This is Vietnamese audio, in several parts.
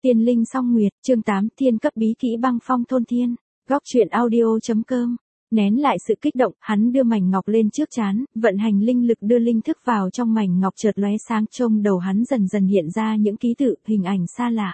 Tiên linh song nguyệt, chương 8, thiên cấp bí kỹ băng phong thôn thiên. Góc truyện audio.com. Nén lại sự kích động, hắn đưa mảnh ngọc lên trước trán, vận hành linh lực đưa linh thức vào trong mảnh ngọc, chợt lóe sáng, trong đầu hắn dần dần hiện ra những ký tự, hình ảnh xa lạ.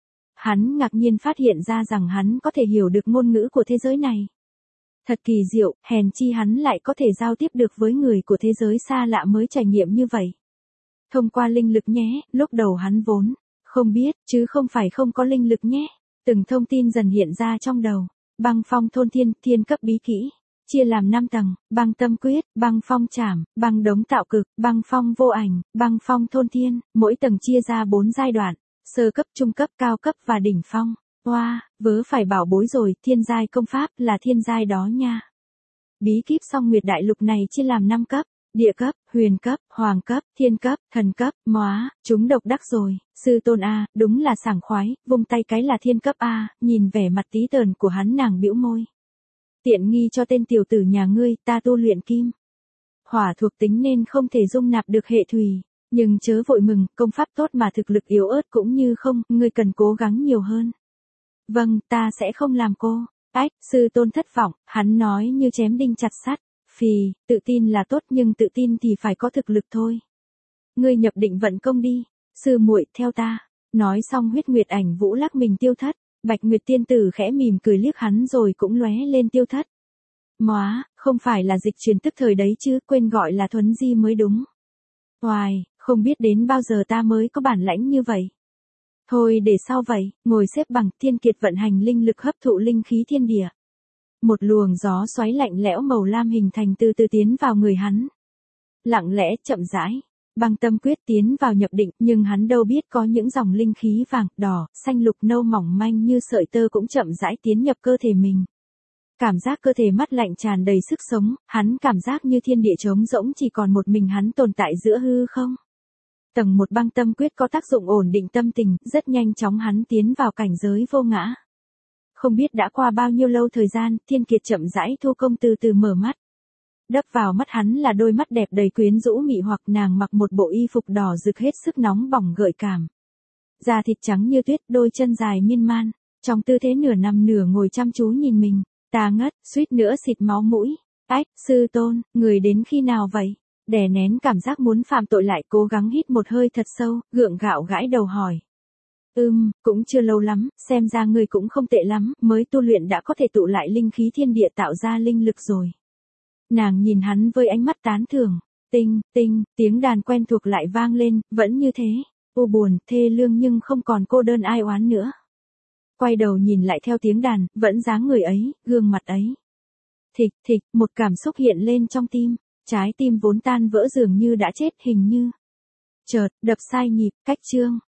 Hắn ngạc nhiên phát hiện ra rằng hắn có thể hiểu được ngôn ngữ của thế giới này. Thật kỳ diệu, hèn chi hắn lại có thể giao tiếp được với người của thế giới xa lạ mới trải nghiệm như vậy. Thông qua linh lực nhé, lúc đầu hắn vốn không biết, chứ không phải không có linh lực nhé. Từng thông tin dần hiện ra trong đầu. Băng phong thôn thiên, thiên cấp bí kỹ. Chia làm 5 tầng, băng tâm quyết, băng phong trảm, băng đống tạo cực, băng phong vô ảnh, băng phong thôn thiên. Mỗi tầng chia ra 4 giai đoạn. Sơ cấp, trung cấp, cao cấp và đỉnh phong. Oa, vớ phải bảo bối rồi, thiên giai công pháp là thiên giai đó nha. Bí kíp song nguyệt đại lục này chia làm 5 cấp. Địa cấp, huyền cấp, hoàng cấp, thiên cấp, thần cấp, móa, chúng độc đắc rồi, sư tôn A, đúng là sảng khoái, vung tay cái là thiên cấp A, nhìn vẻ mặt tí tờn của hắn nàng bĩu môi. Tiện nghi cho tên tiểu tử nhà ngươi, ta tu luyện kim. Hỏa thuộc tính nên không thể dung nạp được hệ thủy, nhưng chớ vội mừng, công pháp tốt mà thực lực yếu ớt cũng như không, ngươi cần cố gắng nhiều hơn. Vâng, ta sẽ không làm cô. Ách, sư tôn thất vọng, hắn nói như chém đinh chặt sắt. Phì, tự tin là tốt nhưng tự tin thì phải có thực lực thôi. Ngươi nhập định vận công đi, sư muội theo ta. Nói xong huyết nguyệt ảnh vũ lắc mình tiêu thất, Bạch Nguyệt tiên tử khẽ mỉm cười liếc hắn rồi cũng lóe lên tiêu thất. Móa, không phải là dịch truyền tức thời đấy chứ, quên gọi là thuấn di mới đúng. Hoài, không biết đến bao giờ ta mới có bản lãnh như vậy. Thôi để sau vậy, ngồi xếp bằng, Thiên Kiệt vận hành linh lực hấp thụ linh khí thiên địa. Một luồng gió xoáy lạnh lẽo màu lam hình thành từ từ tiến vào người hắn. Lặng lẽ chậm rãi, băng tâm quyết tiến vào nhập định, nhưng hắn đâu biết có những dòng linh khí vàng, đỏ, xanh lục nâu mỏng manh như sợi tơ cũng chậm rãi tiến nhập cơ thể mình. Cảm giác cơ thể mát lạnh tràn đầy sức sống, hắn cảm giác như thiên địa trống rỗng, chỉ còn một mình hắn tồn tại giữa hư không. Tầng 1 băng tâm quyết có tác dụng ổn định tâm tình, rất nhanh chóng hắn tiến vào cảnh giới vô ngã. Không biết đã qua bao nhiêu lâu thời gian, Thiên Kiệt chậm rãi thu công từ từ mở mắt. Đập vào mắt hắn là đôi mắt đẹp đầy quyến rũ mị hoặc, nàng mặc một bộ y phục đỏ rực hết sức nóng bỏng gợi cảm. Da thịt trắng như tuyết, đôi chân dài miên man, trong tư thế nửa nằm nửa ngồi chăm chú nhìn mình. Ta ngất, suýt nữa xịt máu mũi. Ách, sư tôn, người đến khi nào vậy? Đè nén cảm giác muốn phạm tội lại cố gắng hít một hơi thật sâu, gượng gạo gãi đầu hỏi. Cũng chưa lâu lắm, xem ra ngươi cũng không tệ lắm, mới tu luyện đã có thể tụ lại linh khí thiên địa tạo ra linh lực rồi. Nàng nhìn hắn với ánh mắt tán thưởng, tinh, tiếng đàn quen thuộc lại vang lên, vẫn như thế, u buồn, thê lương nhưng không còn cô đơn ai oán nữa. Quay đầu nhìn lại theo tiếng đàn, vẫn dáng người ấy, gương mặt ấy. Thịch, một cảm xúc hiện lên trong tim, trái tim vốn tan vỡ dường như đã chết, hình như chợt, đập sai nhịp, cách chương.